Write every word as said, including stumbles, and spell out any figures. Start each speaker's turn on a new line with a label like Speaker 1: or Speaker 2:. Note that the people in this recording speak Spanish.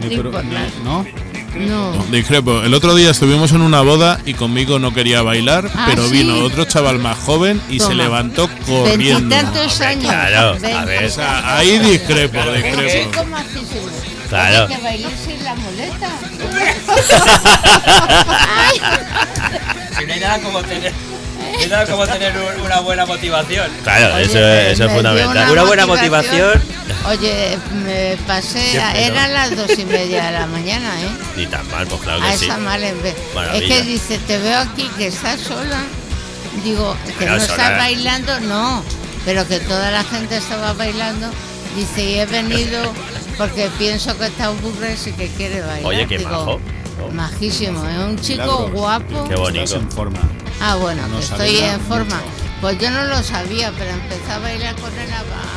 Speaker 1: Ni
Speaker 2: pro,
Speaker 1: por
Speaker 2: ni,
Speaker 1: nada.
Speaker 2: ¿no?
Speaker 1: No.
Speaker 2: No, discrepo. El otro día estuvimos en una boda y conmigo no quería bailar,
Speaker 1: ¿Ah,
Speaker 2: pero
Speaker 1: sí?
Speaker 2: vino otro chaval más joven y
Speaker 1: Toma.
Speaker 2: se levantó corriendo.
Speaker 1: Veintitantos años.
Speaker 3: claro, a
Speaker 1: Veinte.
Speaker 3: ver.
Speaker 2: O sea, ahí discrepo,
Speaker 1: Es
Speaker 2: discrepo.
Speaker 1: como majísimo.
Speaker 3: Claro.
Speaker 1: Hay que bailar sin la muleta.
Speaker 4: Si no hay nada como tener, no hay nada como tener un- una buena motivación.
Speaker 3: Claro,
Speaker 1: Oye,
Speaker 3: eso,
Speaker 1: me-
Speaker 3: es- eso es
Speaker 1: me dio
Speaker 3: fundamental.
Speaker 4: Una buena motivación.
Speaker 1: Oye, me pasé,
Speaker 3: Siempre, ¿no?
Speaker 1: eran las dos y media de la mañana, ¿eh?
Speaker 3: Ni tan mal, pues claro
Speaker 1: A
Speaker 3: que sí.
Speaker 1: esa mal en vez.
Speaker 3: Maravilla.
Speaker 1: Es que dice, te veo aquí que estás sola. Digo, que
Speaker 3: Pero
Speaker 1: no
Speaker 3: sola.
Speaker 1: estás bailando, no. Pero que toda la gente estaba bailando. Dice, y he venido porque pienso que está aburrido y que quiere bailar.
Speaker 3: Oye, qué
Speaker 1: Digo,
Speaker 3: majo.
Speaker 1: majísimo, es un chico
Speaker 2: Milagros.
Speaker 1: guapo.
Speaker 3: Qué bonito.
Speaker 2: Estás en forma.
Speaker 1: Ah, bueno,
Speaker 2: No
Speaker 1: que estoy
Speaker 2: sabía
Speaker 1: en forma.
Speaker 2: mucho.
Speaker 1: Pues yo no lo sabía, pero empecé a bailar con él. a-